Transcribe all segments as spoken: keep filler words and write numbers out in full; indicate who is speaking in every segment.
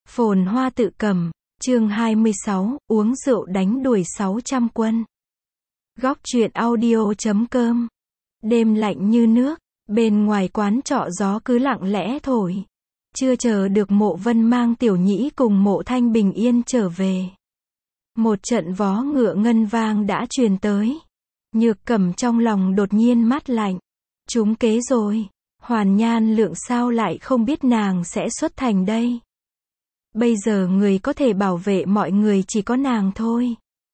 Speaker 1: Phồn hoa tự cầm, chương hai mươi sáu, uống rượu đánh đuổi sáu trăm quân. Góc truyện audio chấm com. Đêm lạnh như nước, bên ngoài quán trọ gió cứ lặng lẽ thổi. Chưa chờ được Mộ Vân mang Tiểu Nhĩ cùng Mộ Thanh bình yên trở về. Một trận vó ngựa ngân vang đã truyền tới. Nhược Cẩm trong lòng đột nhiên mát lạnh. Trúng kế rồi, Hoàn Nhan Lượng sao lại không biết nàng sẽ xuất thành đây. Bây giờ người có thể bảo vệ mọi người chỉ có nàng thôi.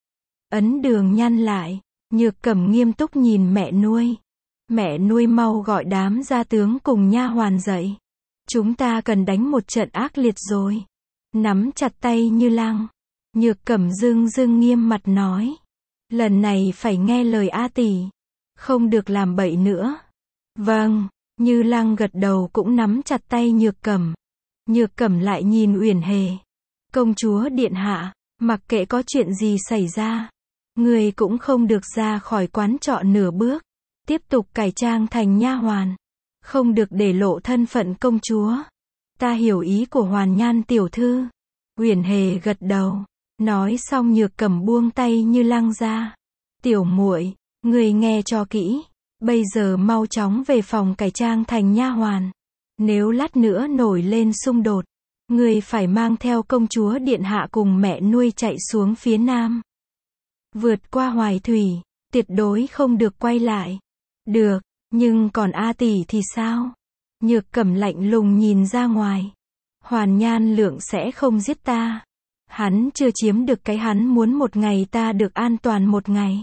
Speaker 1: Ấn Đường nhăn lại, Nhược Cẩm nghiêm túc nhìn mẹ nuôi. Mẹ nuôi mau gọi đám gia tướng cùng nha hoàn dậy. Chúng ta cần đánh một trận ác liệt rồi. Nắm chặt tay Như Lăng. Nhược Cẩm dưng dưng nghiêm mặt nói. Lần này phải nghe lời A tỷ. Không được làm bậy nữa. Vâng, Như Lăng gật đầu cũng nắm chặt tay Nhược Cẩm. Nhược Cẩm lại nhìn Uyển Hề. Công chúa điện hạ, mặc kệ có chuyện gì xảy ra, người cũng không được ra khỏi quán trọ nửa bước. Tiếp tục cải trang thành nha hoàn. Không được để lộ thân phận công chúa. Ta hiểu ý của Hoàn Nhan tiểu thư. Uyển Hề gật đầu. Nói xong Nhược Cẩm buông tay Như Lăng ra. Tiểu muội, người nghe cho kỹ. Bây giờ mau chóng về phòng cải trang thành nha hoàn. Nếu lát nữa nổi lên xung đột, người phải mang theo công chúa điện hạ cùng mẹ nuôi chạy xuống phía nam. Vượt qua Hoài Thủy, tuyệt đối không được quay lại. Được, nhưng còn A tỷ thì sao? Nhược Cẩm lạnh lùng nhìn ra ngoài. Hoàn Nhan Lượng sẽ không giết ta. Hắn chưa chiếm được cái hắn muốn, một ngày ta được an toàn một ngày.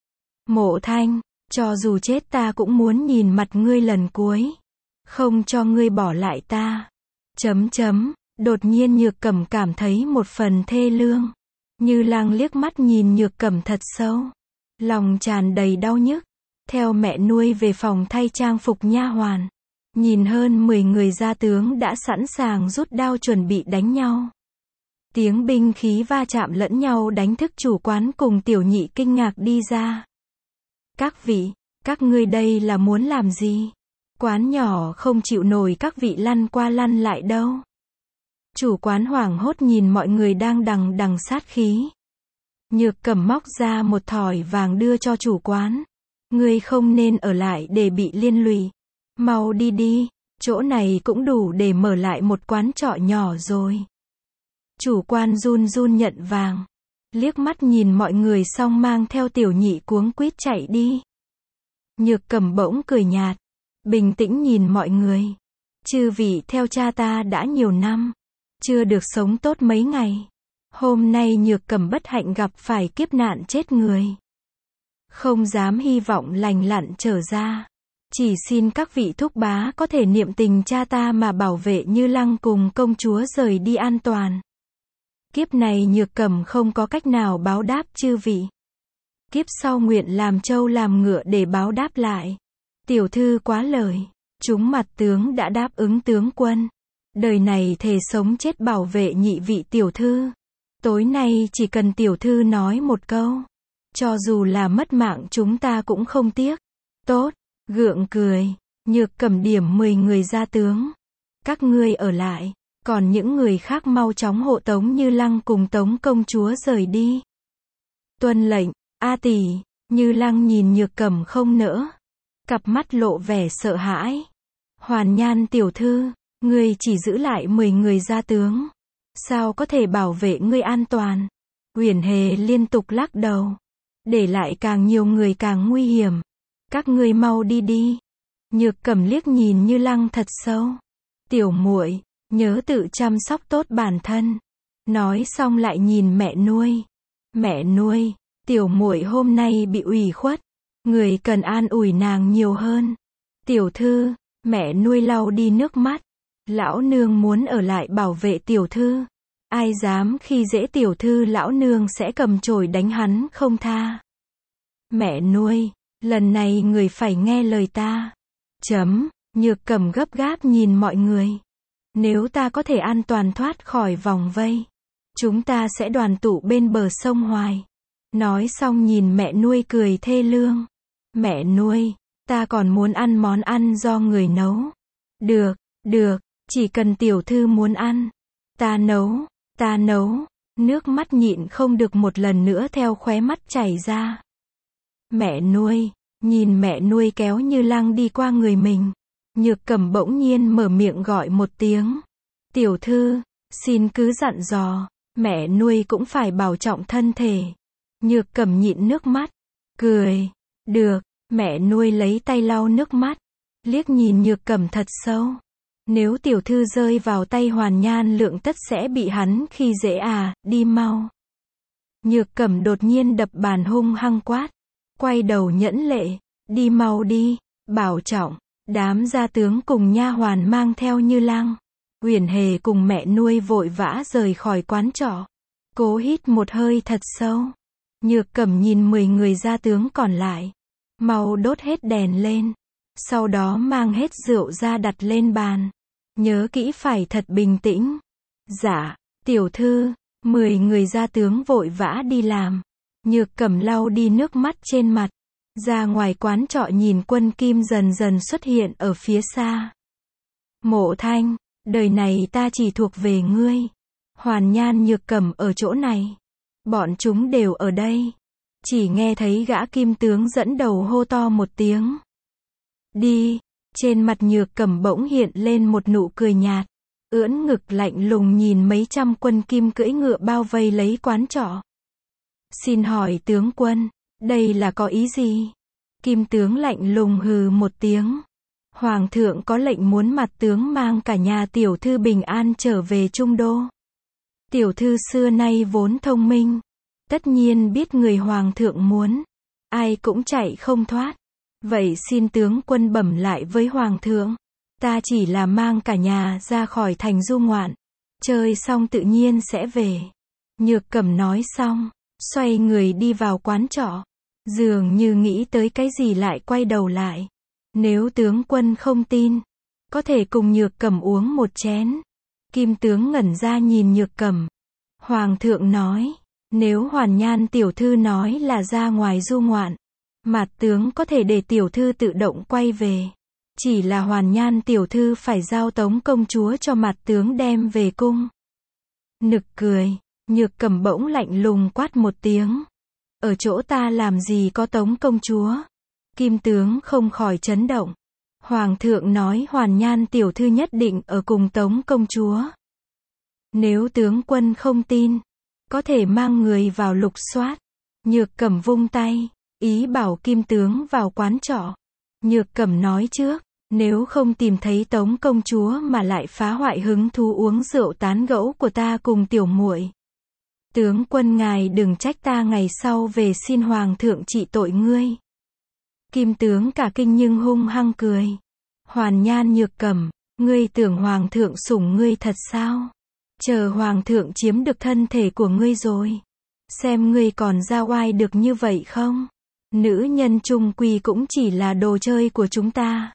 Speaker 1: Mộ Thanh, cho dù chết ta cũng muốn nhìn mặt ngươi lần cuối. Không cho ngươi bỏ lại ta. Chấm chấm, đột nhiên Nhược Cẩm cảm thấy một phần thê lương. Như Lăng liếc mắt nhìn Nhược Cẩm thật sâu. Lòng tràn đầy đau nhức. Theo mẹ nuôi về phòng thay trang phục nha hoàn. Nhìn hơn mười người gia tướng đã sẵn sàng rút đao chuẩn bị đánh nhau. Tiếng binh khí va chạm lẫn nhau đánh thức chủ quán cùng Tiểu Nhị kinh ngạc đi ra. Các vị, các ngươi đây là muốn làm gì? Quán nhỏ không chịu nổi các vị lăn qua lăn lại đâu. Chủ quán hoảng hốt nhìn mọi người đang đằng đằng sát khí. Nhược Cẩm móc ra một thỏi vàng đưa cho chủ quán. Ngươi không nên ở lại để bị liên lụy. Mau đi đi, chỗ này cũng đủ để mở lại một quán trọ nhỏ rồi. Chủ quan run run nhận vàng. Liếc mắt nhìn mọi người xong mang theo Tiểu Nhị cuống quýt chạy đi. Nhược Cẩm bỗng cười nhạt. Bình tĩnh nhìn mọi người. Chư vị theo cha ta đã nhiều năm. Chưa được sống tốt mấy ngày. Hôm nay Nhược Cẩm bất hạnh gặp phải kiếp nạn chết người. Không dám hy vọng lành lặn trở ra. Chỉ xin các vị thúc bá có thể niệm tình cha ta mà bảo vệ Như Lăng cùng công chúa rời đi an toàn. Kiếp này Nhược Cẩm không có cách nào báo đáp chư vị. Kiếp sau nguyện làm trâu làm ngựa để báo đáp lại. Tiểu thư quá lời. Chúng mặt tướng đã đáp ứng tướng quân. Đời này thề sống chết bảo vệ nhị vị tiểu thư. Tối nay chỉ cần tiểu thư nói một câu. Cho dù là mất mạng chúng ta cũng không tiếc. Tốt, gượng cười. Nhược Cẩm điểm mười người gia tướng. Các ngươi ở lại. Còn những người khác mau chóng hộ tống Như Lăng cùng tống công chúa rời đi. Tuân lệnh, A tỷ. Như Lăng nhìn Nhược Cẩm không nỡ. Cặp mắt lộ vẻ sợ hãi. Hoàn Nhan tiểu thư, ngươi chỉ giữ lại mười người gia tướng. Sao có thể bảo vệ ngươi an toàn? Uyển Hề liên tục lắc đầu. Để lại càng nhiều người càng nguy hiểm. Các ngươi mau đi đi. Nhược Cẩm liếc nhìn Như Lăng thật sâu. Tiểu muội, nhớ tự chăm sóc tốt bản thân. Nói xong lại nhìn mẹ nuôi. Mẹ nuôi, tiểu muội hôm nay bị ủy khuất. Người cần an ủi nàng nhiều hơn. Tiểu thư, mẹ nuôi lau đi nước mắt. Lão nương muốn ở lại bảo vệ tiểu thư. Ai dám khi dễ tiểu thư lão nương sẽ cầm chổi đánh hắn không tha. Mẹ nuôi, lần này người phải nghe lời ta. Chấm, Nhược Cẩm gấp gáp nhìn mọi người. Nếu ta có thể an toàn thoát khỏi vòng vây, chúng ta sẽ đoàn tụ bên bờ sông Hoài. Nói xong nhìn mẹ nuôi cười thê lương. Mẹ nuôi, ta còn muốn ăn món ăn do người nấu. Được, được, chỉ cần tiểu thư muốn ăn. Ta nấu, ta nấu, nước mắt nhịn không được một lần nữa theo khóe mắt chảy ra. Mẹ nuôi, nhìn mẹ nuôi kéo Như Lăng đi qua người mình. Nhược Cẩm bỗng nhiên mở miệng gọi một tiếng. Tiểu thư, xin cứ dặn dò, mẹ nuôi cũng phải bảo trọng thân thể. Nhược Cẩm nhịn nước mắt, cười, được, mẹ nuôi lấy tay lau nước mắt, liếc nhìn Nhược Cẩm thật sâu. Nếu tiểu thư rơi vào tay Hoàn Nhan Lượng tất sẽ bị hắn khi dễ à, đi mau. Nhược Cẩm đột nhiên đập bàn hung hăng quát, quay đầu nhẫn lệ, đi mau đi, bảo trọng. Đám gia tướng cùng nha hoàn mang theo Như Lăng, Uyển Hề cùng mẹ nuôi vội vã rời khỏi quán trọ. Cố hít một hơi thật sâu. Nhược Cẩm nhìn mười người gia tướng còn lại. Mau đốt hết đèn lên. Sau đó mang hết rượu ra đặt lên bàn. Nhớ kỹ phải thật bình tĩnh. Dạ, tiểu thư, mười người gia tướng vội vã đi làm. Nhược Cẩm lau đi nước mắt trên mặt. Ra ngoài quán trọ nhìn Quân Kim dần dần xuất hiện ở phía xa. Mộ Thanh, đời này ta chỉ thuộc về ngươi. Hoàn Nhan Nhược Cẩm ở chỗ này. Bọn chúng đều ở đây. Chỉ nghe thấy gã kim tướng dẫn đầu hô to một tiếng. Đi, trên mặt Nhược Cẩm bỗng hiện lên một nụ cười nhạt. Ưỡn ngực lạnh lùng nhìn mấy trăm quân kim cưỡi ngựa bao vây lấy quán trọ. Xin hỏi tướng quân, đây là có ý gì? Kim tướng lạnh lùng hừ một tiếng. Hoàng thượng có lệnh muốn mặt tướng mang cả nhà tiểu thư bình an trở về Trung Đô. Tiểu thư xưa nay vốn thông minh. Tất nhiên biết người hoàng thượng muốn. Ai cũng chạy không thoát. Vậy xin tướng quân bẩm lại với hoàng thượng. Ta chỉ là mang cả nhà ra khỏi thành du ngoạn. Chơi xong tự nhiên sẽ về. Nhược Cẩm nói xong, xoay người đi vào quán trọ. Dường như nghĩ tới cái gì lại quay đầu lại. Nếu tướng quân không tin, có thể cùng Nhược Cẩm uống một chén. Kim tướng ngẩn ra nhìn Nhược Cẩm. Hoàng thượng nói, nếu Hoàn Nhan tiểu thư nói là ra ngoài du ngoạn, Mạt tướng có thể để tiểu thư tự động quay về. Chỉ là Hoàn Nhan tiểu thư phải giao Tống công chúa cho Mạt tướng đem về cung. Nực cười, Nhược Cẩm bỗng lạnh lùng quát một tiếng. Ở chỗ ta làm gì có Tống công chúa? Kim tướng không khỏi chấn động. Hoàng thượng nói Hoàn Nhan tiểu thư nhất định ở cùng Tống công chúa. Nếu tướng quân không tin, có thể mang người vào lục soát. Nhược Cẩm vung tay, ý bảo Kim tướng vào quán trọ. Nhược Cẩm nói trước, nếu không tìm thấy Tống công chúa mà lại phá hoại hứng thú uống rượu tán gẫu của ta cùng tiểu muội, tướng quân ngài đừng trách ta ngày sau về xin hoàng thượng trị tội ngươi. Kim tướng cả kinh nhưng hung hăng cười. Hoàn Nhan Nhược Cẩm, ngươi tưởng hoàng thượng sủng ngươi thật sao? Chờ hoàng thượng chiếm được thân thể của ngươi rồi, xem ngươi còn ra oai được như vậy không? Nữ nhân chung quy cũng chỉ là đồ chơi của chúng ta.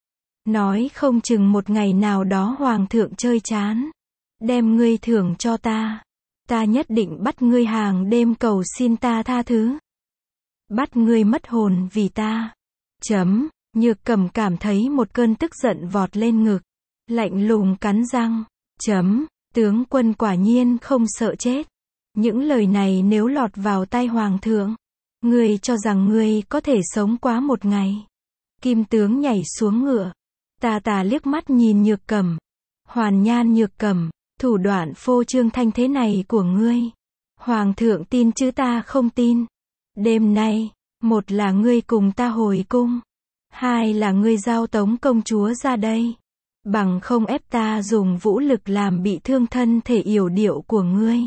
Speaker 1: Nói không chừng một ngày nào đó hoàng thượng chơi chán, đem ngươi thưởng cho ta. Ta nhất định bắt ngươi hàng đêm cầu xin ta tha thứ. Bắt ngươi mất hồn vì ta. Chấm, Nhược Cẩm cảm thấy một cơn tức giận vọt lên ngực. Lạnh lùng cắn răng. Chấm, tướng quân quả nhiên không sợ chết. Những lời này nếu lọt vào tai hoàng thượng, ngươi cho rằng ngươi có thể sống quá một ngày. Kim tướng nhảy xuống ngựa. Tà tà liếc mắt nhìn Nhược Cẩm. Hoàn Nhan Nhược Cẩm, thủ đoạn phô trương thanh thế này của ngươi, hoàng thượng tin chứ ta không tin. Đêm nay, một là ngươi cùng ta hồi cung, hai là ngươi giao Tống công chúa ra đây, bằng không ép ta dùng vũ lực làm bị thương thân thể yểu điệu của ngươi.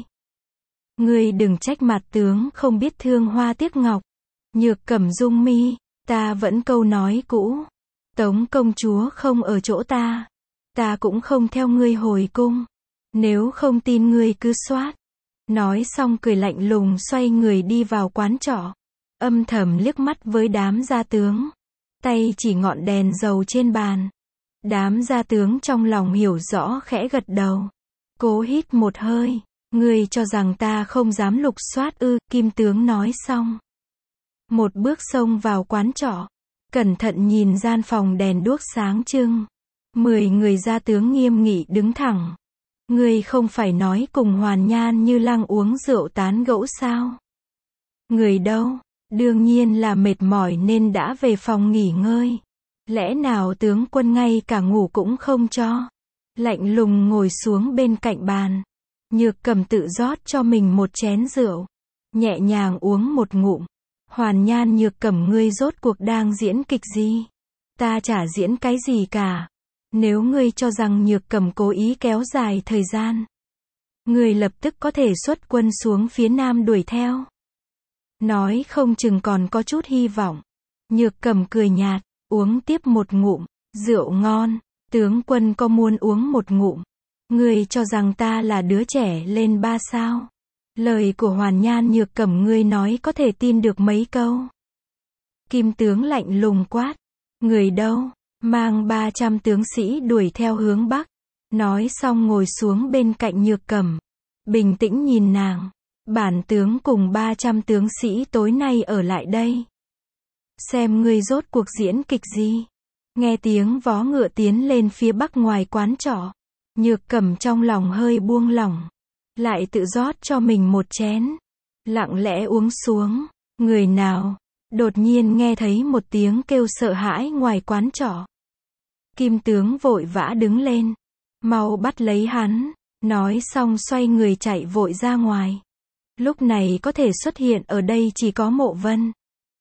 Speaker 1: Ngươi đừng trách mặt tướng không biết thương hoa tiếc ngọc. Nhược Cẩm rung mi, ta vẫn câu nói cũ. Tống công chúa không ở chỗ ta, ta cũng không theo ngươi hồi cung. Nếu không tin ngươi cứ soát. Nói xong cười lạnh lùng xoay người đi vào quán trọ. Âm thầm liếc mắt với đám gia tướng. Tay chỉ ngọn đèn dầu trên bàn. Đám gia tướng trong lòng hiểu rõ khẽ gật đầu. Cố hít một hơi. Ngươi cho rằng ta không dám lục soát ư? Kim tướng nói xong, một bước xông vào quán trọ. Cẩn thận nhìn gian phòng đèn đuốc sáng trưng. Mười người gia tướng nghiêm nghị đứng thẳng. Ngươi không phải nói cùng Hoàn Nhan Như Lăng uống rượu tán gẫu sao? Người đâu? Đương nhiên là mệt mỏi nên đã về phòng nghỉ ngơi. Lẽ nào tướng quân ngay cả ngủ cũng không cho? Lạnh lùng ngồi xuống bên cạnh bàn. Nhược Cầm tự rót cho mình một chén rượu. Nhẹ nhàng uống một ngụm. Hoàn Nhan, Nhược Cầm, ngươi rốt cuộc đang diễn kịch gì? Ta chả diễn cái gì cả. Nếu ngươi cho rằng Nhược Cầm cố ý kéo dài thời gian, ngươi lập tức có thể xuất quân xuống phía nam đuổi theo. Nói không chừng còn có chút hy vọng. Nhược Cầm cười nhạt, uống tiếp một ngụm, rượu ngon, tướng quân có muốn uống một ngụm? Ngươi cho rằng ta là đứa trẻ lên ba sao? Lời của Hoàn Nhan Nhược Cầm ngươi nói có thể tin được mấy câu? Kim tướng lạnh lùng quát, người đâu? Mang ba trăm tướng sĩ đuổi theo hướng bắc. Nói xong ngồi xuống bên cạnh Nhược Cầm, bình tĩnh nhìn nàng. Bản tướng cùng ba trăm tướng sĩ tối nay ở lại đây. Xem ngươi rốt cuộc diễn kịch gì. Nghe tiếng vó ngựa tiến lên phía bắc ngoài quán trọ. Nhược Cầm trong lòng hơi buông lỏng. Lại tự rót cho mình một chén. Lặng lẽ uống xuống. Người nào? Đột nhiên nghe thấy một tiếng kêu sợ hãi ngoài quán trọ. Kim tướng vội vã đứng lên. Mau bắt lấy hắn. Nói xong xoay người chạy vội ra ngoài. Lúc này có thể xuất hiện ở đây chỉ có Mộ Vân.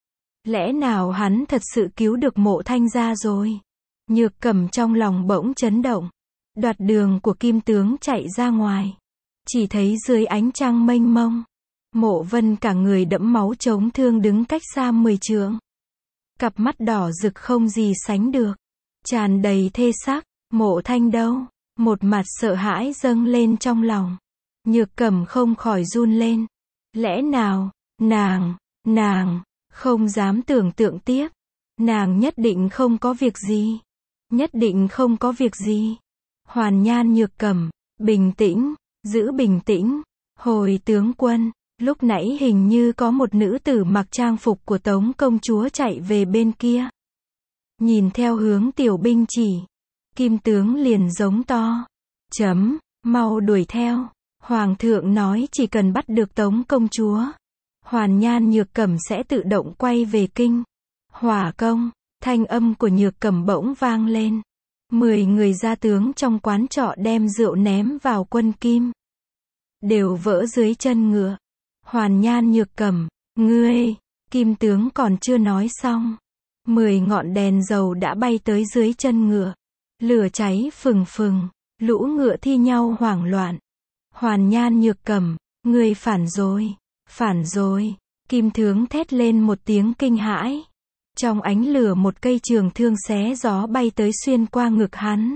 Speaker 1: Lẽ nào hắn thật sự cứu được Mộ Thanh ra rồi? Nhược Cầm trong lòng bỗng chấn động. Đoạt đường của Kim tướng chạy ra ngoài. Chỉ thấy dưới ánh trăng mênh mông, Mộ Vân cả người đẫm máu chống thương đứng cách xa mười trượng. Cặp mắt đỏ rực không gì sánh được. Tràn đầy thê sắc. Mộ Thanh đâu? Một mặt sợ hãi dâng lên trong lòng. Nhược Cầm không khỏi run lên. Lẽ nào, nàng, nàng, không dám tưởng tượng tiếp. Nàng nhất định không có việc gì. Nhất định không có việc gì. Hoàn Nhan Nhược Cầm, bình tĩnh, giữ bình tĩnh. Hồi tướng quân, lúc nãy hình như có một nữ tử mặc trang phục của Tống công chúa chạy về bên kia. Nhìn theo hướng tiểu binh chỉ, Kim tướng liền giống to. Chấm, mau đuổi theo. Hoàng thượng nói chỉ cần bắt được Tống công chúa, Hoàn Nhan Nhược Cầm sẽ tự động quay về kinh. Hỏa công, thanh âm của Nhược Cầm bỗng vang lên. Mười người gia tướng trong quán trọ đem rượu ném vào quân Kim. Đều vỡ dưới chân ngựa. Hoàn Nhan Nhược Cầm, ngươi, Kim tướng còn chưa nói xong. Mười ngọn đèn dầu đã bay tới dưới chân ngựa. Lửa cháy phừng phừng, lũ ngựa thi nhau hoảng loạn. Hoàn Nhan Nhược Cầm, ngươi phản rồi, phản rồi. Kim tướng thét lên một tiếng kinh hãi. Trong ánh lửa một cây trường thương xé gió bay tới xuyên qua ngực hắn.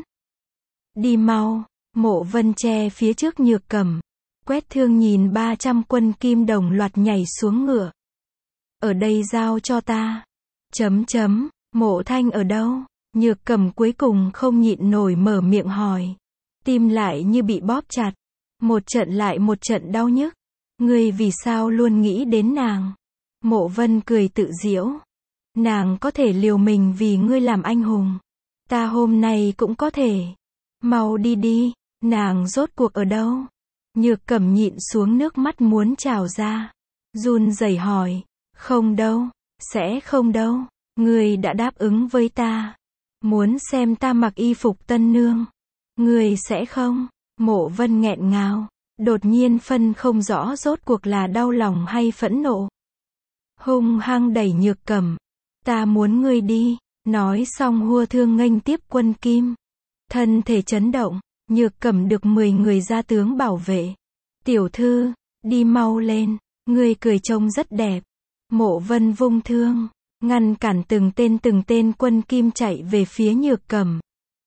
Speaker 1: Đi mau. Mộ Vân che phía trước Nhược Cầm. Quét thương nhìn ba trăm quân Kim đồng loạt nhảy xuống ngựa. Ở đây giao cho ta. Chấm chấm, Mộ Thanh ở đâu? Nhược Cầm cuối cùng không nhịn nổi mở miệng hỏi. Tim lại như bị bóp chặt. Một trận lại một trận đau nhức. Ngươi vì sao luôn nghĩ đến nàng? Mộ Vân cười tự giễu. Nàng có thể liều mình vì ngươi làm anh hùng. Ta hôm nay cũng có thể. Mau đi đi, nàng rốt cuộc ở đâu? Nhược Cầm nhịn xuống nước mắt muốn trào ra. Run rẩy hỏi, không đâu, sẽ không đâu. Ngươi đã đáp ứng với ta. Muốn xem ta mặc y phục tân nương. Ngươi sẽ không? Mộ Vân nghẹn ngào. Đột nhiên phân không rõ rốt cuộc là đau lòng hay phẫn nộ. Hung hăng đẩy Nhược Cầm. Ta muốn ngươi đi. Nói xong hua thương nghênh tiếp quân Kim. Thân thể chấn động. Nhược Cầm được mười người gia tướng bảo vệ. Tiểu thư, đi mau lên. Ngươi cười trông rất đẹp. Mộ Vân vung thương, ngăn cản từng tên từng tên quân Kim chạy về phía Nhược Cầm.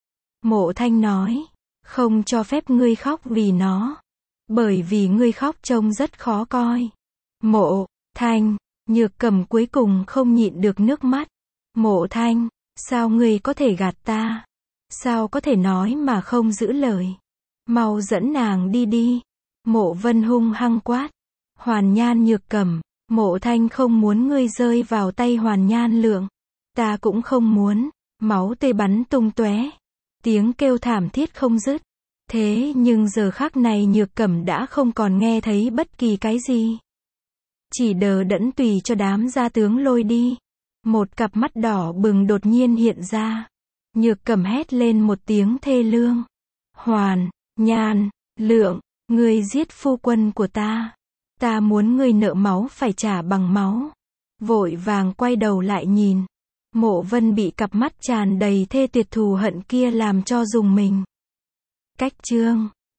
Speaker 1: Mộ Thanh nói, không cho phép ngươi khóc vì nó. Bởi vì ngươi khóc trông rất khó coi. Mộ Thanh, Nhược Cầm cuối cùng không nhịn được nước mắt. Mộ Thanh, sao ngươi có thể gạt ta? Sao có thể nói mà không giữ lời? Mau dẫn nàng đi đi. Mộ Vân hung hăng quát. Hoàn Nhan Nhược Cầm, Mộ Thanh không muốn ngươi rơi vào tay Hoàn Nhan Lượng. Ta cũng không muốn. Máu tươi bắn tung tóe. Tiếng kêu thảm thiết không dứt. Thế nhưng giờ khắc này Nhược Cẩm đã không còn nghe thấy bất kỳ cái gì. Chỉ đờ đẫn tùy cho đám gia tướng lôi đi. Một cặp mắt đỏ bừng đột nhiên hiện ra. Nhược Cẩm hét lên một tiếng thê lương. Hoàn, Nhan, Lượng, ngươi giết phu quân của ta. Ta muốn ngươi nợ máu phải trả bằng máu. Vội vàng quay đầu lại nhìn. Mộ Vân bị cặp mắt tràn đầy thê tuyệt thù hận kia làm cho rùng mình. Cách chương